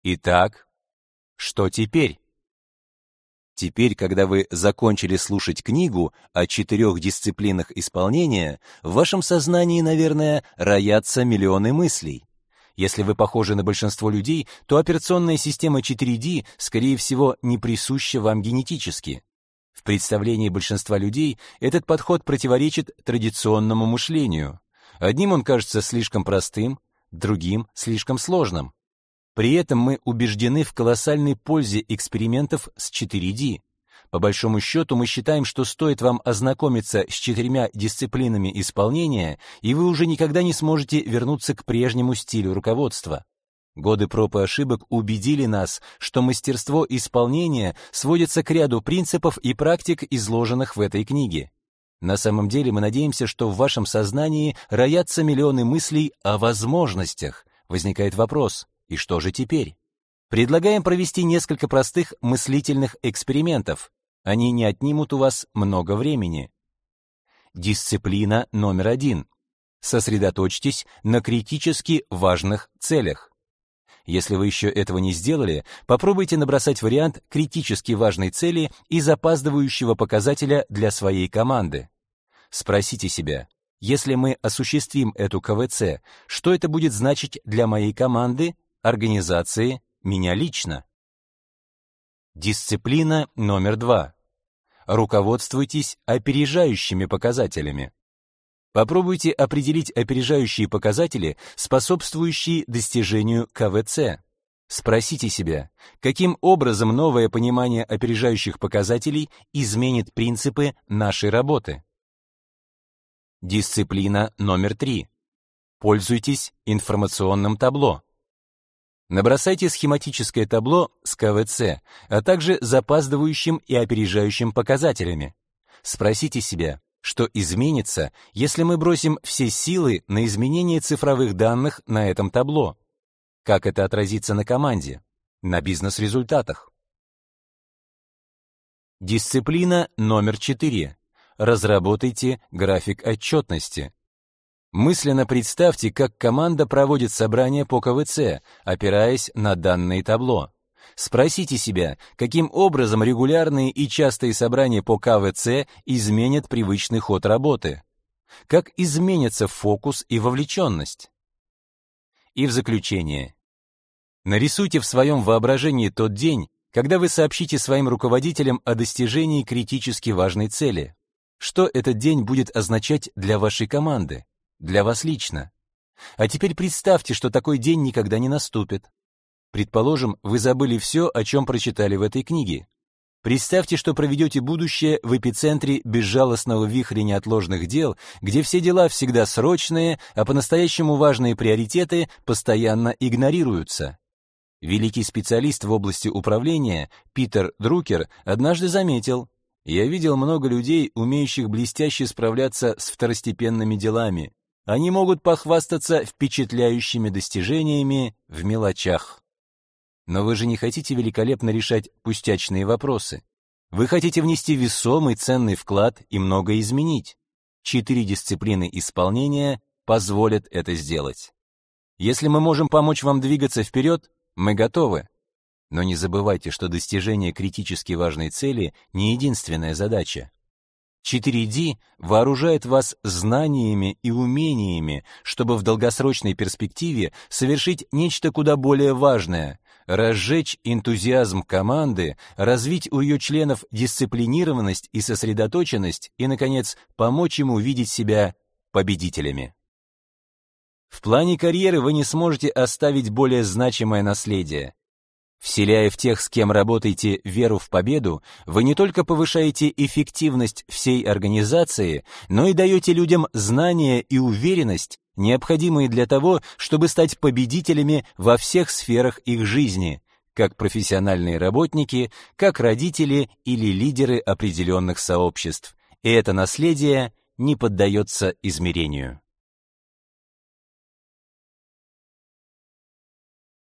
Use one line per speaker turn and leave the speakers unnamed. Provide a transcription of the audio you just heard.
Итак, что теперь? Теперь, когда вы закончили слушать книгу о 4 дисциплинах исполнения, в вашем сознании, наверное, роятся миллионы мыслей. Если вы похожи на большинство людей, то операционная система 4D, скорее всего, не присуща вам генетически. В представлении большинства людей этот подход противоречит традиционному мышлению. Одним он кажется слишком простым, другим — слишком сложным. При этом мы убеждены в колоссальной пользе экспериментов с 4D. По большому счету, мы считаем, что стоит вам ознакомиться с 4 дисциплинами исполнения, и вы уже никогда не сможете вернуться к прежнему стилю руководства. Годы проб и ошибок убедили нас, что мастерство исполнения сводится к ряду принципов и практик, изложенных в этой книге. На самом деле мы надеемся, что в вашем сознании роятся миллионы мыслей о возможностях. Возникает вопрос: и что же теперь? Предлагаем провести несколько простых мыслительных экспериментов. Они не отнимут у вас много времени. Дисциплина номер 1. Сосредоточьтесь на критически важных целях. Если вы еще этого не сделали, попробуйте набросать вариант критически важной цели и запаздывающего показателя для своей команды. Спросите себя: если мы осуществим эту КВЦ, что это будет значить для моей команды, организации, меня лично? Дисциплина номер 2. Руководствуйтесь опережающими показателями. Попробуйте определить опережающие показатели, способствующие достижению КВЦ. Спросите себя, каким образом новое понимание опережающих показателей изменит принципы нашей работы. Дисциплина номер 3. Пользуйтесь информационным табло. Набросайте схематическое табло с КВЦ, а также запаздывающим и опережающим показателями. Спросите себя, что изменится, если мы бросим все силы на изменение цифровых данных на этом табло. Как это отразится на команде, на бизнес-результатах? Дисциплина номер 4. Разработайте график отчетности. Мысленно представьте, как команда проводит собрания по КВЦ, опираясь на данные табло. Спросите себя, каким образом регулярные и частые собрания по КВЦ изменят привычный ход работы. Как изменится фокус и вовлеченность. И в заключение. Нарисуйте в своем воображении тот день, когда вы сообщите своим руководителям о достижении критически важной цели. Что этот день будет означать для вашей команды? Для вас лично. А теперь представьте, что такой день никогда не наступит. Предположим, вы забыли все, о чем прочитали в этой книге. Представьте, что проведете будущее в эпицентре безжалостного вихря неотложных дел, где все дела всегда срочные, а по-настоящему важные приоритеты постоянно игнорируются. Великий специалист в области управления Питер Друкер однажды заметил: «Я видел много людей, умеющих блестяще справляться с второстепенными делами. Они могут похвастаться впечатляющими достижениями в мелочах». Но вы же не хотите великолепно решать пустячные вопросы. Вы хотите внести весомый ценный вклад и многое изменить. 4 дисциплины исполнения позволят это сделать. Если мы можем помочь вам двигаться вперед, мы готовы. Но не забывайте, что достижение критически важной цели не единственная задача. 4D вооружает вас знаниями и умениями, чтобы в долгосрочной перспективе совершить нечто куда более важное — разжечь энтузиазм команды, развить у ее членов дисциплинированность и сосредоточенность и, наконец, помочь им увидеть себя победителями. В плане карьеры вы не сможете оставить более значимое наследие. Вселяя в тех, с кем работаете, веру в победу, вы не только повышаете эффективность всей организации, но и даете людям знания и уверенность, необходимые для того, чтобы стать победителями во всех сферах их жизни, как профессиональные работники, как родители или лидеры определенных сообществ. И это наследие не поддается измерению.